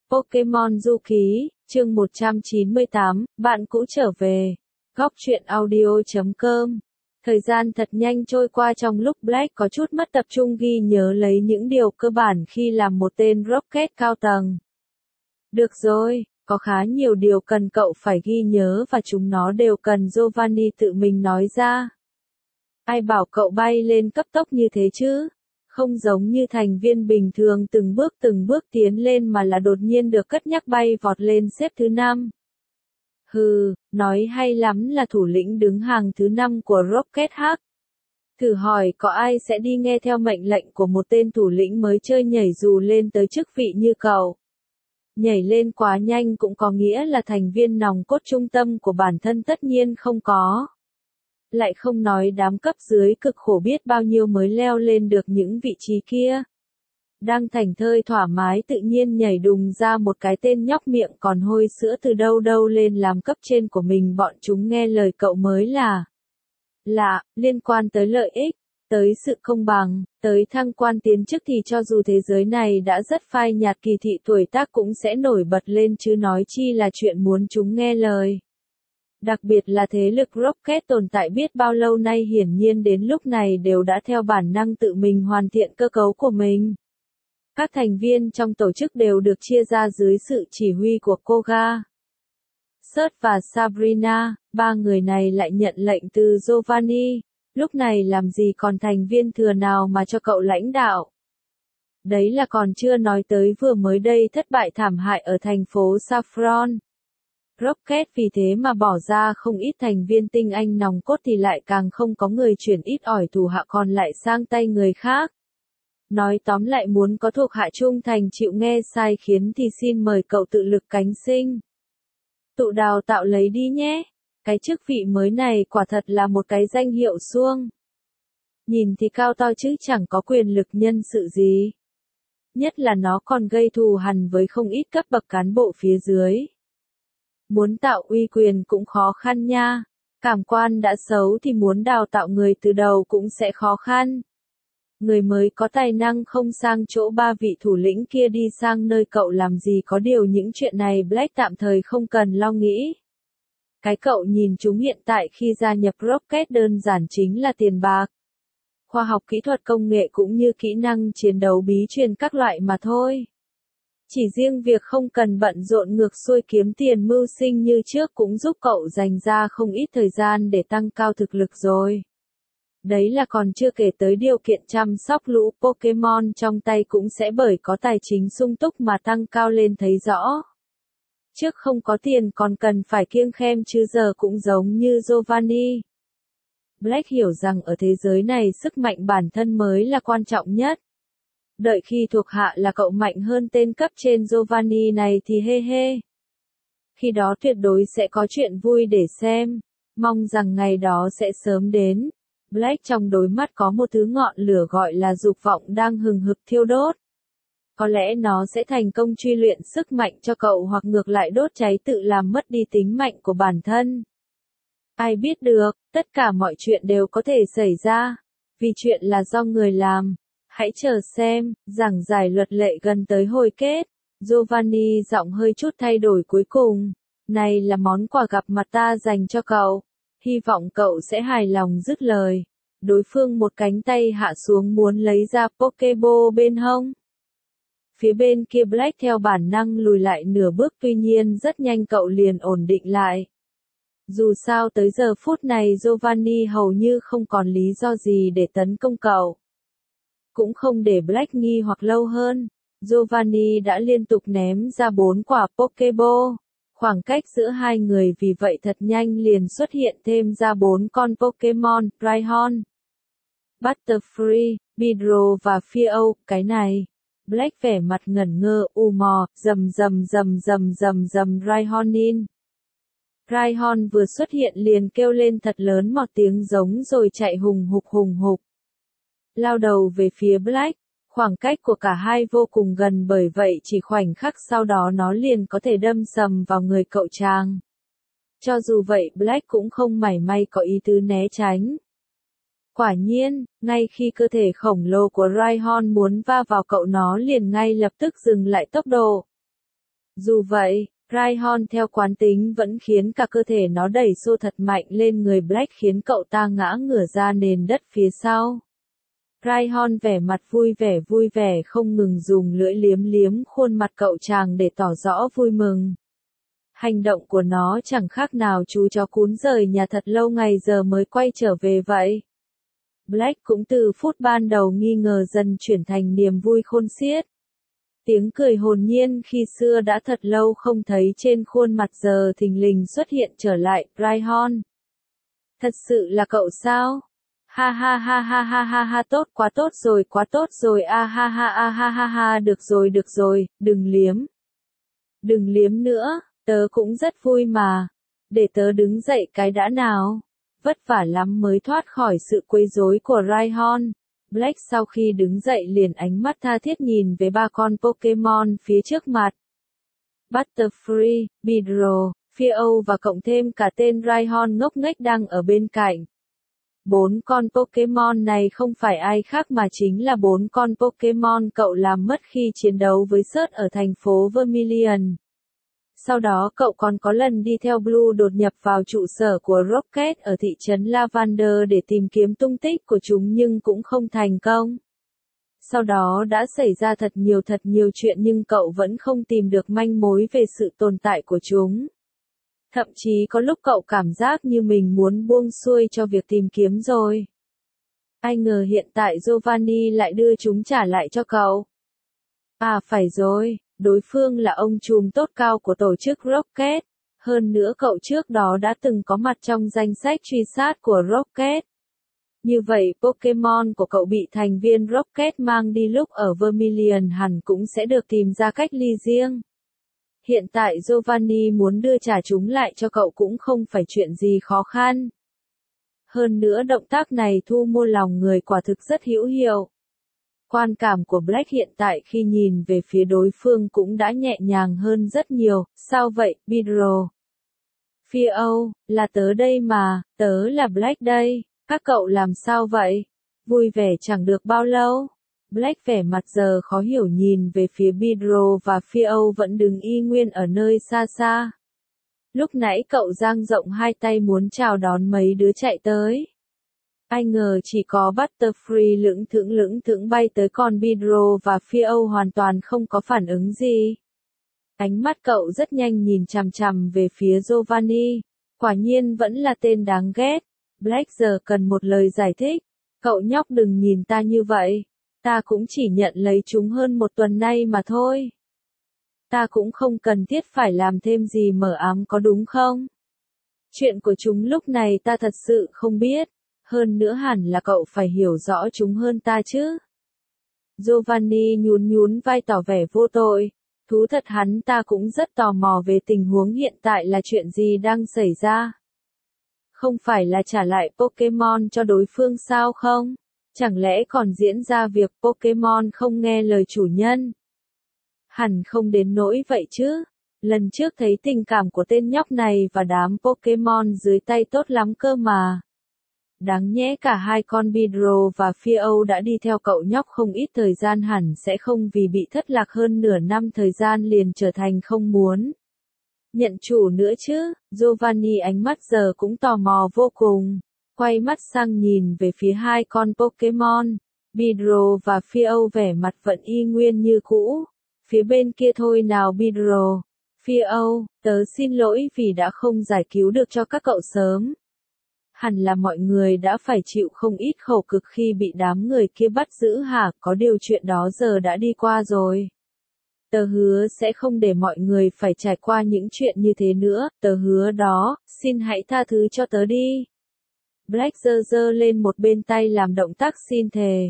Pokemon Du Ký, chương 198, bạn cũ trở về. Góc truyện audio.com. Thời gian thật nhanh trôi qua trong lúc Black có chút mất tập trung ghi nhớ lấy những điều cơ bản khi làm một tên Rocket cao tầng. Được rồi, có khá nhiều điều cần cậu phải ghi nhớ và chúng nó đều cần Giovanni tự mình nói ra. Ai bảo cậu bay lên cấp tốc như thế chứ? Không giống như thành viên bình thường từng bước tiến lên mà là đột nhiên được cất nhắc bay vọt lên xếp thứ 5. Hừ, nói hay lắm là thủ lĩnh đứng hàng thứ 5 của Rocket Hack. Thử hỏi có ai sẽ đi nghe theo mệnh lệnh của một tên thủ lĩnh mới chơi nhảy dù lên tới chức vị như cậu. Nhảy lên quá nhanh cũng có nghĩa là thành viên nòng cốt trung tâm của bản thân tất nhiên không có. Lại không nói đám cấp dưới cực khổ biết bao nhiêu mới leo lên được những vị trí kia. Đang thảnh thơi thoải mái tự nhiên nhảy đùng ra một cái tên nhóc miệng còn hôi sữa từ đâu đâu lên làm cấp trên của mình, bọn chúng nghe lời cậu mới là lạ, liên quan tới lợi ích, tới sự công bằng, tới thăng quan tiến chức thì cho dù thế giới này đã rất phai nhạt kỳ thị tuổi tác cũng sẽ nổi bật lên chứ nói chi là chuyện muốn chúng nghe lời. Đặc biệt là thế lực Rocket tồn tại biết bao lâu nay hiển nhiên đến lúc này đều đã theo bản năng tự mình hoàn thiện cơ cấu của mình. Các thành viên trong tổ chức đều được chia ra dưới sự chỉ huy của Koga, Surt và Sabrina, ba người này lại nhận lệnh từ Giovanni, lúc này làm gì còn thành viên thừa nào mà cho cậu lãnh đạo. Đấy là còn chưa nói tới vừa mới đây thất bại thảm hại ở thành phố Saffron. Rocket vì thế mà bỏ ra không ít thành viên tinh anh nòng cốt thì lại càng không có người chuyển ít ỏi thủ hạ còn lại sang tay người khác. Nói tóm lại muốn có thuộc hạ trung thành chịu nghe sai khiến thì xin mời cậu tự lực cánh sinh. Tự đào tạo lấy đi nhé. Cái chức vị mới này quả thật là một cái danh hiệu suông. Nhìn thì cao to chứ chẳng có quyền lực nhân sự gì. Nhất là nó còn gây thù hằn với không ít cấp bậc cán bộ phía dưới. Muốn tạo uy quyền cũng khó khăn nha. Cảm quan đã xấu thì muốn đào tạo người từ đầu cũng sẽ khó khăn. Người mới có tài năng không sang chỗ ba vị thủ lĩnh kia đi sang nơi cậu làm gì có điều những chuyện này Black tạm thời không cần lo nghĩ. Cái cậu nhìn chúng hiện tại khi gia nhập Rocket đơn giản chính là tiền bạc. Khoa học kỹ thuật công nghệ cũng như kỹ năng chiến đấu bí truyền các loại mà thôi. Chỉ riêng việc không cần bận rộn ngược xuôi kiếm tiền mưu sinh như trước cũng giúp cậu dành ra không ít thời gian để tăng cao thực lực rồi. Đấy là còn chưa kể tới điều kiện chăm sóc lũ Pokemon trong tay cũng sẽ bởi có tài chính sung túc mà tăng cao lên thấy rõ. Trước không có tiền còn cần phải kiêng khem chứ giờ cũng giống như Giovanni. Black hiểu rằng ở thế giới này sức mạnh bản thân mới là quan trọng nhất. Đợi khi thuộc hạ là cậu mạnh hơn tên cấp trên Giovanni này thì hê hê. Khi đó tuyệt đối sẽ có chuyện vui để xem. Mong rằng ngày đó sẽ sớm đến. Black trong đôi mắt có một thứ ngọn lửa gọi là dục vọng đang hừng hực thiêu đốt. Có lẽ nó sẽ thành công truy luyện sức mạnh cho cậu hoặc ngược lại đốt cháy tự làm mất đi tính mạnh của bản thân. Ai biết được, tất cả mọi chuyện đều có thể xảy ra. Vì chuyện là do người làm. Hãy chờ xem, giảng giải luật lệ gần tới hồi kết. Giovanni giọng hơi chút thay đổi cuối cùng. Này là món quà gặp mặt ta dành cho cậu. Hy vọng cậu sẽ hài lòng dứt lời. Đối phương một cánh tay hạ xuống muốn lấy ra Pokeball bên hông. Phía bên kia Black theo bản năng lùi lại nửa bước tuy nhiên rất nhanh cậu liền ổn định lại. Dù sao tới giờ phút này Giovanni hầu như không còn lý do gì để tấn công cậu. Cũng không để Black nghi hoặc lâu hơn. Giovanni đã liên tục ném ra 4 quả Pokeball. Khoảng cách giữa hai người vì vậy thật nhanh liền xuất hiện thêm ra 4 con Pokemon, Rhyhorn, Butterfree, Beedrill và Fearow. Cái này. Black vẻ mặt ngẩn ngơ, mò, rầm Rhyhornin. Rhyhorn vừa xuất hiện liền kêu lên thật lớn một tiếng giống rồi chạy hùng hục. Lao đầu về phía Black. Khoảng cách của cả hai vô cùng gần bởi vậy chỉ khoảnh khắc sau đó nó liền có thể đâm sầm vào người cậu chàng. Cho dù vậy Black cũng không mảy may có ý tứ né tránh. Quả nhiên, ngay khi cơ thể khổng lồ của Rhyhorn muốn va vào cậu nó liền ngay lập tức dừng lại tốc độ. Dù vậy, Rhyhorn theo quán tính vẫn khiến cả cơ thể nó đẩy xô thật mạnh lên người Black khiến cậu ta ngã ngửa ra nền đất phía sau. Rhyhorn vẻ mặt vui vẻ không ngừng dùng lưỡi liếm liếm khuôn mặt cậu chàng để tỏ rõ vui mừng. Hành động của nó chẳng khác nào chú chó cún rời nhà thật lâu ngày giờ mới quay trở về vậy. Black cũng từ phút ban đầu nghi ngờ dần chuyển thành niềm vui khôn xiết. Tiếng cười hồn nhiên khi xưa đã thật lâu không thấy trên khuôn mặt giờ thình lình xuất hiện trở lại, Rhyhorn. Thật sự là cậu sao? Ha ha ha ha ha ha ha, quá tốt rồi ha, được rồi, đừng liếm. Đừng liếm nữa, tớ cũng rất vui mà. Để tớ đứng dậy cái đã nào. Vất vả lắm mới thoát khỏi sự quấy rối của Rhyhorn. Black sau khi đứng dậy liền ánh mắt tha thiết nhìn về ba con Pokémon phía trước mặt. Butterfree, Beedrill, Fearow và cộng thêm cả tên Rhyhorn ngốc nghếch đang ở bên cạnh. 4 con Pokémon này không phải ai khác mà chính là 4 con Pokémon cậu làm mất khi chiến đấu với Search ở thành phố Vermilion. Sau đó cậu còn có lần đi theo Blue đột nhập vào trụ sở của Rocket ở thị trấn Lavender để tìm kiếm tung tích của chúng nhưng cũng không thành công. Sau đó đã xảy ra thật nhiều chuyện nhưng cậu vẫn không tìm được manh mối về sự tồn tại của chúng. Thậm chí có lúc cậu cảm giác như mình muốn buông xuôi cho việc tìm kiếm rồi. Ai ngờ hiện tại Giovanni lại đưa chúng trả lại cho cậu. À phải rồi, đối phương là ông trùm tốt cao của tổ chức Rocket. Hơn nữa cậu trước đó đã từng có mặt trong danh sách truy sát của Rocket. Như vậy Pokémon của cậu bị thành viên Rocket mang đi lúc ở Vermilion hẳn cũng sẽ được tìm ra cách ly riêng. Hiện tại Giovanni muốn đưa trả chúng lại cho cậu cũng không phải chuyện gì khó khăn. Hơn nữa động tác này thu mua lòng người quả thực rất hữu hiệu. Quan cảm của Black hiện tại khi nhìn về phía đối phương cũng đã nhẹ nhàng hơn rất nhiều. Sao vậy, Beedrill? Fearow, là tớ đây mà, tớ là Black đây. Các cậu làm sao vậy? Vui vẻ chẳng được bao lâu. Black vẻ mặt giờ khó hiểu nhìn về phía Beedrill và Fearow vẫn đứng y nguyên ở nơi xa xa. Lúc nãy cậu dang rộng hai tay muốn chào đón mấy đứa chạy tới. Ai ngờ chỉ có Butterfree lững thững bay tới còn Beedrill và Fearow hoàn toàn không có phản ứng gì. Ánh mắt cậu rất nhanh nhìn chằm chằm về phía Giovanni. Quả nhiên vẫn là tên đáng ghét. Black giờ cần một lời giải thích. Cậu nhóc đừng nhìn ta như vậy. Ta cũng chỉ nhận lấy chúng hơn một tuần nay mà thôi. Ta cũng không cần thiết phải làm thêm gì mờ ám có đúng không? Chuyện của chúng lúc này ta thật sự không biết. Hơn nữa hẳn là cậu phải hiểu rõ chúng hơn ta chứ. Giovanni nhún vai tỏ vẻ vô tội. Thú thật hắn ta cũng rất tò mò về tình huống hiện tại là chuyện gì đang xảy ra. Không phải là trả lại Pokémon cho đối phương sao không? Chẳng lẽ còn diễn ra việc Pokémon không nghe lời chủ nhân? Hẳn không đến nỗi vậy chứ. Lần trước thấy tình cảm của tên nhóc này và đám Pokémon dưới tay tốt lắm cơ mà. Đáng nhẽ cả hai con Beedrill và Fearow đã đi theo cậu nhóc không ít thời gian hẳn sẽ không vì bị thất lạc hơn nửa năm thời gian liền trở thành không muốn nhận chủ nữa chứ. Giovanni ánh mắt giờ cũng tò mò vô cùng. Quay mắt sang nhìn về phía hai con Pokémon. Beedrill và Fearow vẻ mặt vẫn y nguyên như cũ. Phía bên kia thôi nào Beedrill. Fearow, tớ xin lỗi vì đã không giải cứu được cho các cậu sớm. Hẳn là mọi người đã phải chịu không ít khổ cực khi bị đám người kia bắt giữ hả, có điều chuyện đó giờ đã đi qua rồi. Tớ hứa sẽ không để mọi người phải trải qua những chuyện như thế nữa, tớ hứa đó, xin hãy tha thứ cho tớ đi. Black giơ lên một bên tay làm động tác xin thề.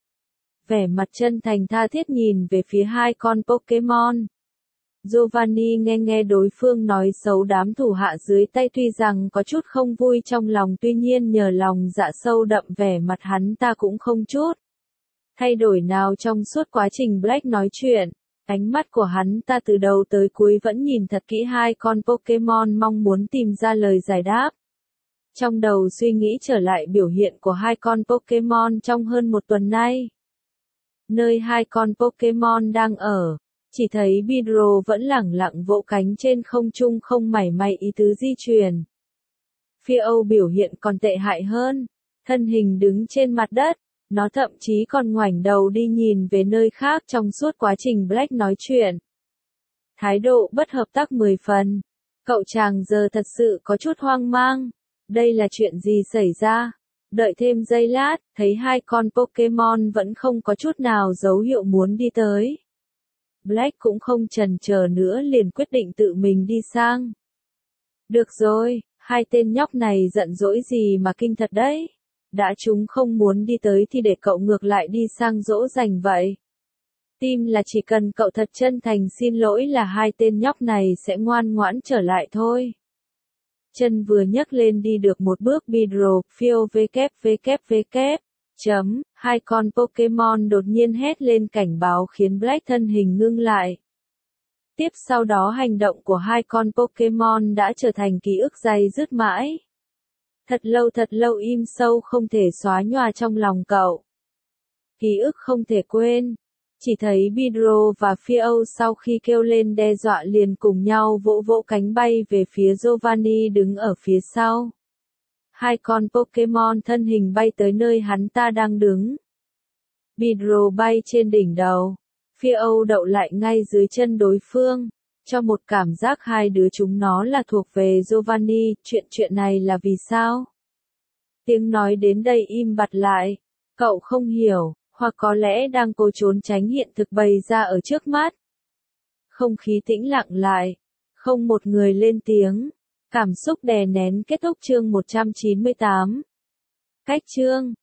Vẻ mặt chân thành tha thiết nhìn về phía hai con Pokémon. Giovanni nghe đối phương nói xấu đám thủ hạ dưới tay tuy rằng có chút không vui trong lòng tuy nhiên nhờ lòng dạ sâu đậm vẻ mặt hắn ta cũng không chút thay đổi nào trong suốt quá trình Black nói chuyện. Ánh mắt của hắn ta từ đầu tới cuối vẫn nhìn thật kỹ hai con Pokémon mong muốn tìm ra lời giải đáp. Trong đầu suy nghĩ trở lại biểu hiện của hai con Pokémon trong hơn một tuần nay. Nơi hai con Pokémon đang ở. Chỉ thấy Pedro vẫn lẳng lặng vỗ cánh trên không trung không mảy may ý tứ di chuyển. Phía Âu biểu hiện còn tệ hại hơn, thân hình đứng trên mặt đất, nó thậm chí còn ngoảnh đầu đi nhìn về nơi khác trong suốt quá trình Black nói chuyện. Thái độ bất hợp tác 10 phần. Cậu chàng giờ thật sự có chút hoang mang. Đây là chuyện gì xảy ra? Đợi thêm giây lát, thấy hai con Pokemon vẫn không có chút nào dấu hiệu muốn đi tới. Black cũng không chần chờ nữa liền quyết định tự mình đi sang. Được rồi, hai tên nhóc này giận dỗi gì mà kinh thật đấy. Đã chúng không muốn đi tới thì để cậu ngược lại đi sang dỗ dành vậy. Tin là chỉ cần cậu thật chân thành xin lỗi là hai tên nhóc này sẽ ngoan ngoãn trở lại thôi. Chân vừa nhấc lên đi được một bước Pedro, phiêu www. Hai con Pokemon đột nhiên hét lên cảnh báo khiến Black thân hình ngưng lại. Tiếp sau đó hành động của hai con Pokemon đã trở thành ký ức day dứt mãi. Thật lâu im sâu không thể xóa nhòa trong lòng cậu. Ký ức không thể quên. Chỉ thấy Pedro và Phil sau khi kêu lên đe dọa liền cùng nhau vỗ vỗ cánh bay về phía Giovanni đứng ở phía sau. Hai con Pokemon thân hình bay tới nơi hắn ta đang đứng. Pedro bay trên đỉnh đầu. Phil đậu lại ngay dưới chân đối phương, cho một cảm giác hai đứa chúng nó là thuộc về Giovanni. Chuyện này là vì sao? Tiếng nói đến đây im bặt lại. Cậu không hiểu, hoặc có lẽ đang cố trốn tránh hiện thực bày ra ở trước mắt. Không khí tĩnh lặng lại. Không một người lên tiếng. Cảm xúc đè nén. Kết thúc chương 198. Cách chương